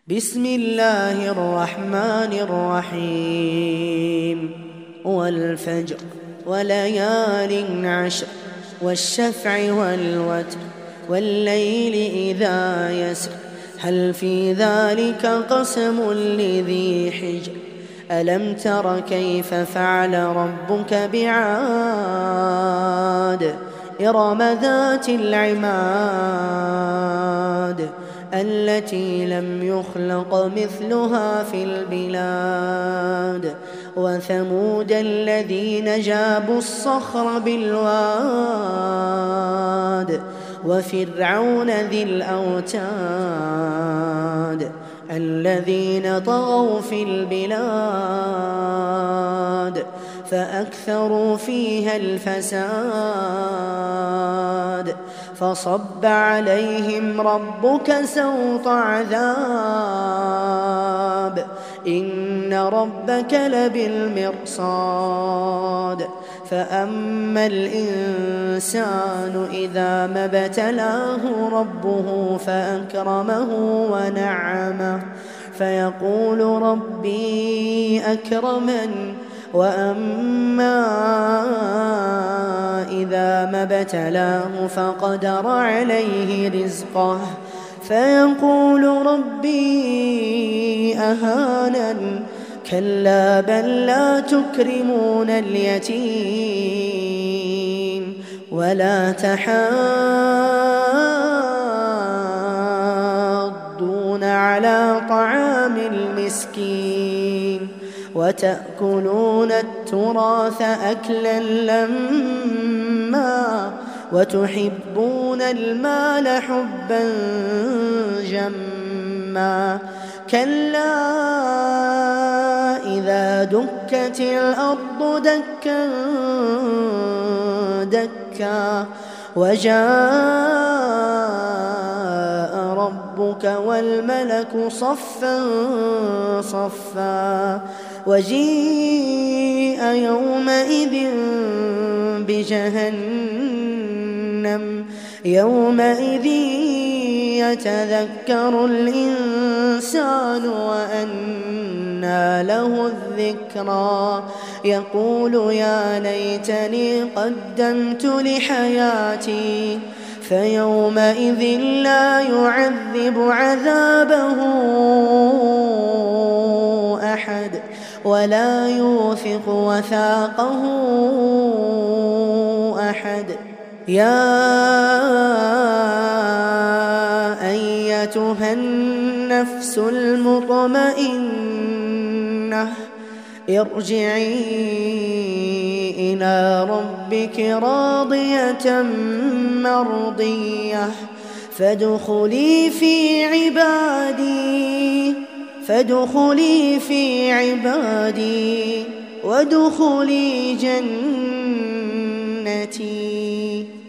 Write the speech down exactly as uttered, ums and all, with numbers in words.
بسم الله الرحمن الرحيم والفجر وليال عشر والشفع والوتر والليل إذا يسر هل في ذلك قسم لذي حجر ألم تر كيف فعل ربك بعاد إرم ذات العماد التي لم يخلق مثلها في البلاد وثمود الذين جابوا الصخر بالواد وفرعون ذي الأوتاد الذين طغوا في البلاد فأكثروا فيها الفساد فصب عليهم ربك سوط عذاب إن ربك لبالمرصاد فأما الإنسان إذا ما ابتلاه ربه فأكرمه ونعمه فيقول ربي أكرمن وأما إذا ما ابتلاه فقدر عليه رزقه فيقول ربي أهانن كلا بل لا تكرمون اليتيم ولا تحاضون على طعام المسكين وتأكلون التراث أكلا لما وتحبون المال حبا جما كلا إذا دكت الأرض دكا دكا وجاء ربك والملك صفا صفا وجيء يومئذ بجهنم يومئذ يتذكر الإنسان وأنى له الذكرى يقول يا ليتني قدمت لحياتي فيومئذ لا يعذب عذابه أحد ولا يوثق وثاقه أحد يا أيتها النفس المطمئنة ارجعي إلى ربك راضية مرضية فادخلي في عبادي فادخلي في عبادي وادخلي جنتي.